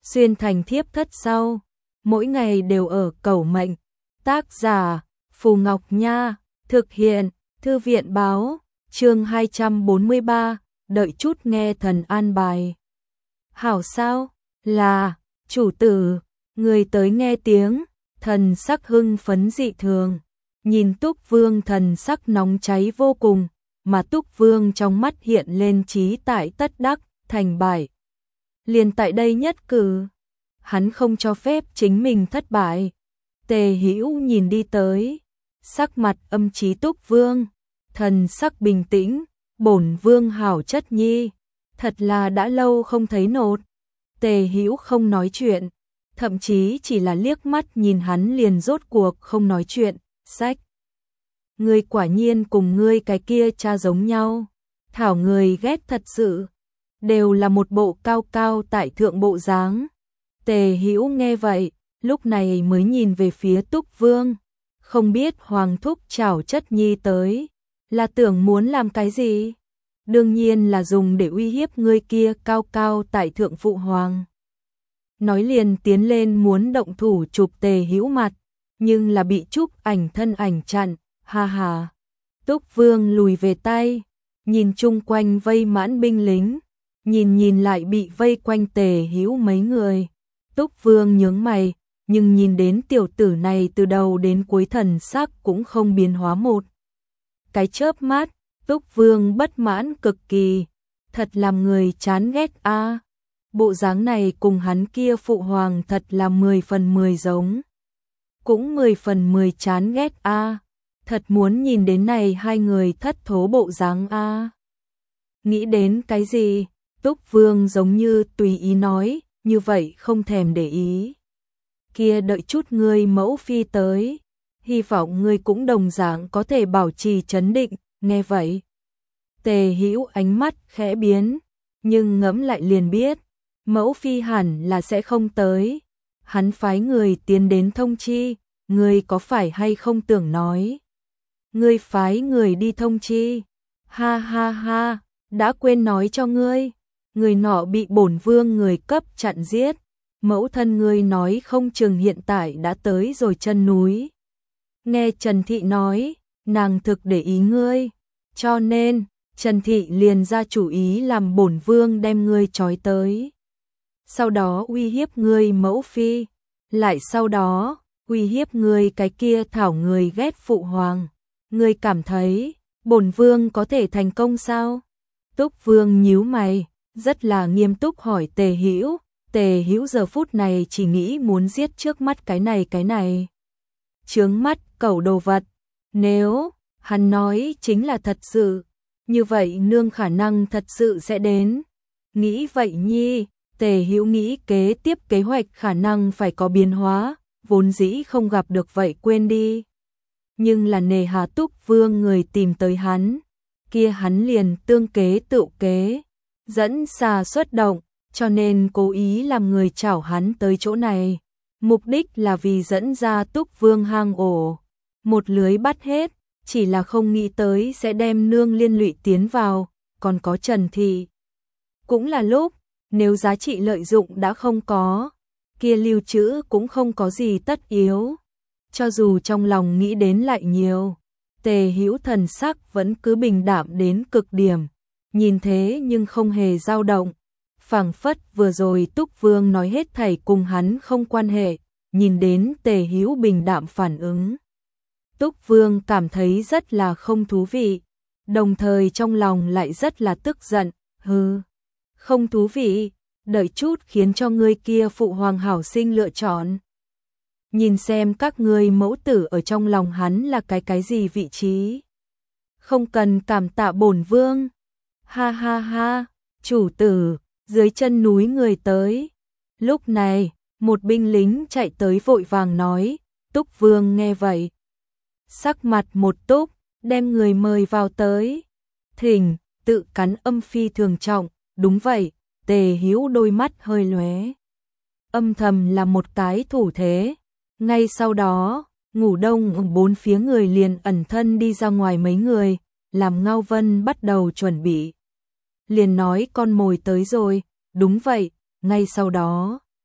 xuyên thành thiếp thất sau, mỗi ngày đều ở cầu mệnh. Tác giả Phù Ngọc Nha, thực hiện Thư viện Báo, chương 243, đợi chút nghe thần an bài. Hảo sao, là, chủ tử, người tới nghe tiếng, thần sắc hưng phấn dị thường, nhìn Túc Vương thần sắc nóng cháy vô cùng, mà Túc Vương trong mắt hiện lên chí tại tất đắc, thành bại. Liền tại đây nhất cử, hắn không cho phép chính mình thất bại. Tề Hữu nhìn đi tới, sắc mặt âm chí Túc Vương, thần sắc bình tĩnh, bổn vương hảo chất nhi, thật là đã lâu không thấy nột. Tề Hữu không nói chuyện, thậm chí chỉ là liếc mắt nhìn hắn liền rốt cuộc không nói chuyện. Sách, ngươi quả nhiên cùng ngươi cái kia cha giống nhau, thảo người ghét thật sự, đều là một bộ cao cao tại thượng bộ dáng. Tề Hữu nghe vậy, lúc này mới nhìn về phía Túc Vương, không biết Hoàng thúc chào chất nhi tới, là tưởng muốn làm cái gì? Đương nhiên là dùng để uy hiếp ngươi kia cao cao tại thượng phụ hoàng. Nói liền tiến lên muốn động thủ chụp Tề Hữu mặt, nhưng là bị Trúc Ảnh thân ảnh chặn, ha ha. Túc Vương lùi về tay, nhìn chung quanh vây mãn binh lính, nhìn lại bị vây quanh Tề Hữu mấy người. Túc Vương nhướng mày, nhưng nhìn đến tiểu tử này từ đầu đến cuối thần sắc cũng không biến hóa một cái chớp mắt. Túc Vương bất mãn cực kỳ, thật làm người chán ghét a. Bộ dáng này cùng hắn kia phụ hoàng thật là 10 phần 10 giống, cũng 10 phần 10 chán ghét a. Thật muốn nhìn đến này hai người thất thố bộ dáng a. Nghĩ đến cái gì, Túc Vương giống như tùy ý nói, như vậy không thèm để ý. Kia đợi chút ngươi mẫu phi tới, hy vọng ngươi cũng đồng dạng có thể bảo trì trấn định. Nghe vậy, Tề Hữu ánh mắt khẽ biến, nhưng ngẫm lại liền biết, mẫu phi hẳn là sẽ không tới. Hắn phái người tiến đến thông chi, ngươi có phải hay không tưởng nói? Ngươi phái người đi thông chi? Ha ha ha, đã quên nói cho ngươi, người nọ bị bổn vương người cấp chặn giết, mẫu thân ngươi nói không chừng hiện tại đã tới rồi chân núi. Nghe Trần Thị nói, nàng thực để ý ngươi, cho nên Trần Thị liền ra chủ ý làm bổn vương đem ngươi trói tới. Sau đó uy hiếp ngươi mẫu phi, lại sau đó uy hiếp ngươi cái kia thảo người ghét phụ hoàng. Ngươi cảm thấy bổn vương có thể thành công sao? Túc Vương nhíu mày, rất là nghiêm túc hỏi Tề Hữu. Tề Hữu giờ phút này chỉ nghĩ muốn giết trước mắt cái này. Chướng mắt cẩu đồ vật. Nếu hắn nói chính là thật sự, như vậy nương khả năng thật sự sẽ đến. Nghĩ vậy nhi, Tề Hữu nghĩ kế tiếp kế hoạch khả năng phải có biến hóa, vốn dĩ không gặp được vậy quên đi. Nhưng là nề hà Túc Vương người tìm tới hắn, kia hắn liền tương kế tự kế, dẫn xà xuất động, cho nên cố ý làm người chảo hắn tới chỗ này. Mục đích là vì dẫn ra Túc Vương hang ổ, một lưới bắt hết, chỉ là không nghĩ tới sẽ đem nương liên lụy tiến vào, còn có Trần Thị. Cũng là lúc, nếu giá trị lợi dụng đã không có, kia lưu trữ cũng không có gì tất yếu. Cho dù trong lòng nghĩ đến lại nhiều, Tề Hữu thần sắc vẫn cứ bình đạm đến cực điểm, nhìn thế nhưng không hề dao động. Phảng phất vừa rồi Túc Vương nói hết thảy cùng hắn không quan hệ, nhìn đến Tề Hữu bình đạm phản ứng. Túc Vương cảm thấy rất là không thú vị, đồng thời trong lòng lại rất là tức giận, hừ, không thú vị, đợi chút khiến cho ngươi kia phụ hoàng hảo sinh lựa chọn. Nhìn xem các ngươi mẫu tử ở trong lòng hắn là cái gì vị trí. Không cần cảm tạ bổn vương. Ha ha ha, chủ tử, dưới chân núi người tới. Lúc này, một binh lính chạy tới vội vàng nói, Túc Vương nghe vậy. Sắc mặt một túc, đem người mời vào tới. Thỉnh, tự cắn âm phi thường trọng, đúng vậy, Tề Hữu đôi mắt hơi lóe. Âm thầm là một cái thủ thế. Ngay sau đó, ngủ đông bốn phía người liền ẩn thân đi ra ngoài mấy người, làm Ngao Vân bắt đầu chuẩn bị. Liền nói con mồi tới rồi, đúng vậy, ngay sau đó.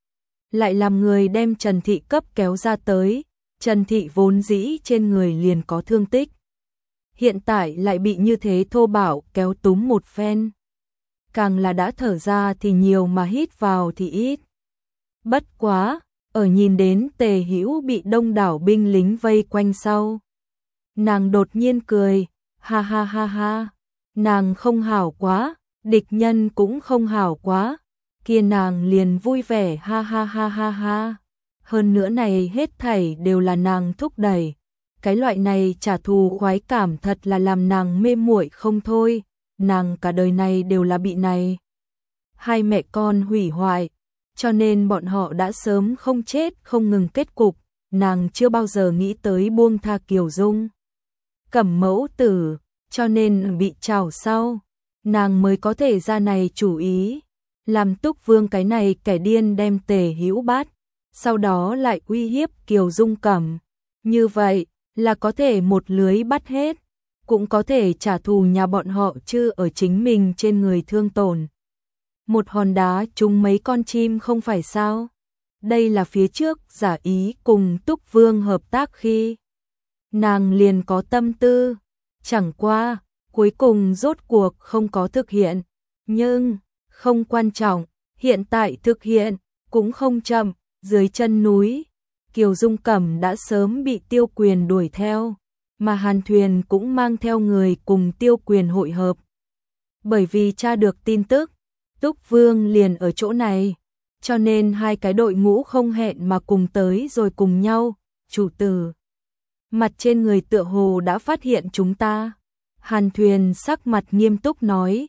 lại làm người đem Trần Thị cấp kéo ra tới. Trần Thị vốn dĩ trên người liền có thương tích, hiện tại lại bị như thế thô bạo kéo túm một phen. Càng là đã thở ra thì nhiều mà hít vào thì ít. Bất quá, ở nhìn đến Tề Hữu bị đông đảo binh lính vây quanh sau, nàng đột nhiên cười, ha ha ha ha, nàng không hảo quá, địch nhân cũng không hảo quá, kia nàng liền vui vẻ ha ha ha ha ha. Hơn nữa này hết thảy đều là nàng thúc đẩy, cái loại này trả thù khoái cảm thật là làm nàng mê muội không thôi, nàng cả đời này đều là bị này hai mẹ con hủy hoại, cho nên bọn họ đã sớm không chết không ngừng kết cục, nàng chưa bao giờ nghĩ tới buông tha Kiều Dung. Cẩm mẫu tử, cho nên bị trảo sau, nàng mới có thể ra này chủ ý, làm Túc Vương cái này kẻ điên đem Tề Hữu bắt, sau đó lại uy hiếp Kiều Dung Cẩm. Như vậy là có thể một lưới bắt hết, cũng có thể trả thù nhà bọn họ chứ ở chính mình trên người thương tổn. Một hòn đá trúng mấy con chim không phải sao? Đây là phía trước giả ý cùng Túc Vương hợp tác khi nàng liền có tâm tư, chẳng qua cuối cùng rốt cuộc không có thực hiện, nhưng không quan trọng, hiện tại thực hiện cũng không chậm. Dưới chân núi, Kiều Dung Cẩm đã sớm bị Tiêu Quyền đuổi theo, mà Hàn Thuyền cũng mang theo người cùng Tiêu Quyền hội hợp. Bởi vì tra được tin tức, Túc Vương liền ở chỗ này, cho nên hai cái đội ngũ không hẹn mà cùng tới rồi cùng nhau. Chủ tử, mặt trên người tựa hồ đã phát hiện chúng ta. Hàn Thuyền sắc mặt nghiêm túc nói,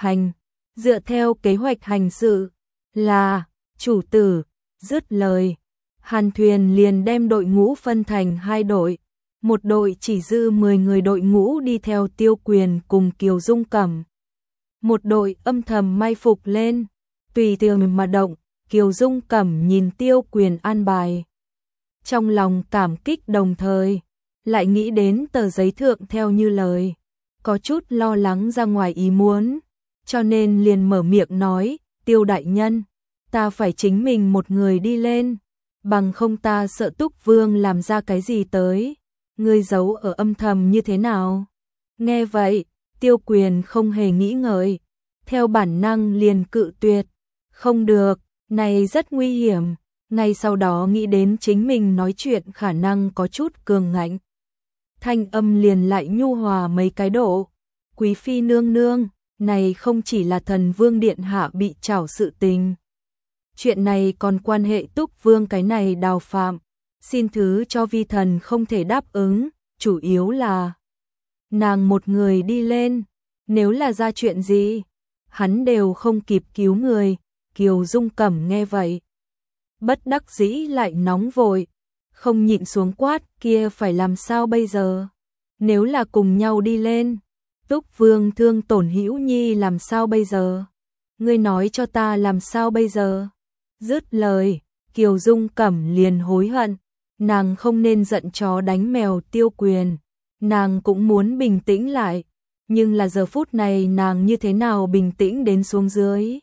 dựa theo kế hoạch hành sự, là, chủ tử. Dứt lời, Hàn Thuyền liền đem đội ngũ phân thành hai đội, một đội chỉ dư 10 người đội ngũ đi theo Tiêu Quyền cùng Kiều Dung Cẩm. Một đội âm thầm mai phục lên, tùy tiện mà động. Kiều Dung Cẩm nhìn Tiêu Quyền an bài, trong lòng cảm kích đồng thời, lại nghĩ đến tờ giấy thượng theo như lời, có chút lo lắng ra ngoài ý muốn, cho nên liền mở miệng nói, Tiêu đại nhân, ta phải chính mình một người đi lên, bằng không ta sợ Túc Vương làm ra cái gì tới, ngươi giấu ở âm thầm như thế nào? Nghe vậy, Tiêu Quyền không hề nghĩ ngợi, theo bản năng liền cự tuyệt, không được, này rất nguy hiểm, ngay sau đó nghĩ đến chính mình nói chuyện khả năng có chút cường ngạnh. Thanh âm liền lại nhu hòa mấy cái độ, quý phi nương nương, này không chỉ là thần vương điện hạ bị trảo sự tình. Chuyện này còn quan hệ Túc Vương cái này đào phạm, xin thứ cho vi thần không thể đáp ứng, chủ yếu là nàng một người đi lên, nếu là ra chuyện gì, hắn đều không kịp cứu người. Kiều Dung Cẩm nghe vậy, bất đắc dĩ lại nóng vội, không nhịn xuống quát, kia phải làm sao bây giờ? Nếu là cùng nhau đi lên, Túc Vương thương tổn Hữu Nhi làm sao bây giờ? Ngươi nói cho ta làm sao bây giờ? Dứt lời, Kiều Dung Cẩm liền hối hận, nàng không nên giận chó đánh mèo Tiêu Quyền, nàng cũng muốn bình tĩnh lại, nhưng là giờ phút này nàng như thế nào bình tĩnh đến xuống dưới?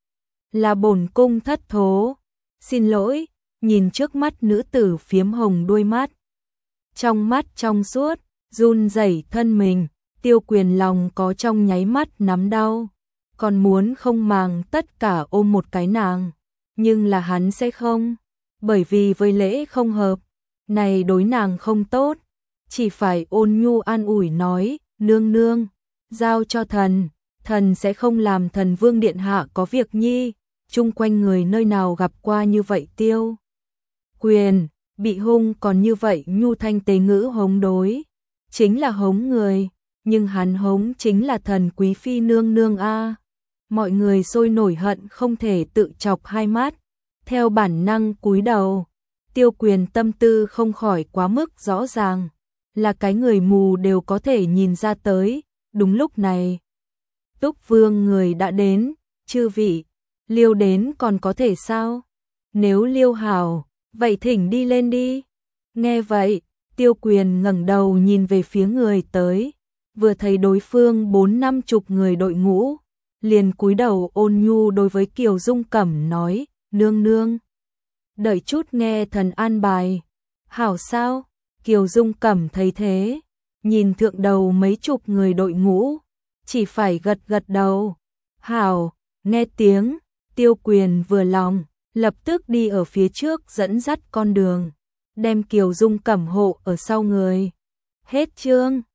Là bổn cung thất thố, xin lỗi, nhìn trước mắt nữ tử phiếm hồng đôi mắt, trong mắt trong suốt, run rẩy thân mình, Tiêu Quyền lòng có trong nháy mắt nắm đau, còn muốn không màng tất cả ôm một cái nàng. Nhưng là hắn sẽ không, bởi vì với lễ không hợp, này đối nàng không tốt, chỉ phải ôn nhu an ủi nói, nương nương, giao cho thần sẽ không làm thần vương điện hạ có việc nhi, chung quanh người nơi nào gặp qua như vậy Tiêu Quyền, bị hung còn như vậy nhu thanh tế ngữ hống đối, chính là hống người, nhưng hắn hống chính là thần quý phi nương nương a. Mọi người sôi nổi hận không thể tự chọc hai mắt, theo bản năng cúi đầu. Tiêu Quyền tâm tư không khỏi quá mức rõ ràng, là cái người mù đều có thể nhìn ra tới. Đúng lúc này, Túc Vương người đã đến, chư vị, liêu đến còn có thể sao? Nếu liêu hảo, vậy thỉnh đi lên đi. Nghe vậy, Tiêu Quyền ngẩng đầu nhìn về phía người tới, vừa thấy đối phương 4-50 người đội ngũ, liền cúi đầu ôn nhu đối với Kiều Dung Cẩm nói, nương nương, đợi chút nghe thần an bài. Hảo sao? Kiều Dung Cẩm thấy thế, nhìn thượng đầu mấy chục người đội ngũ, chỉ phải gật gật đầu. Hảo, nghe tiếng, Tiêu Quyền vừa lòng, lập tức đi ở phía trước dẫn dắt con đường, đem Kiều Dung Cẩm hộ ở sau người. Hết chương.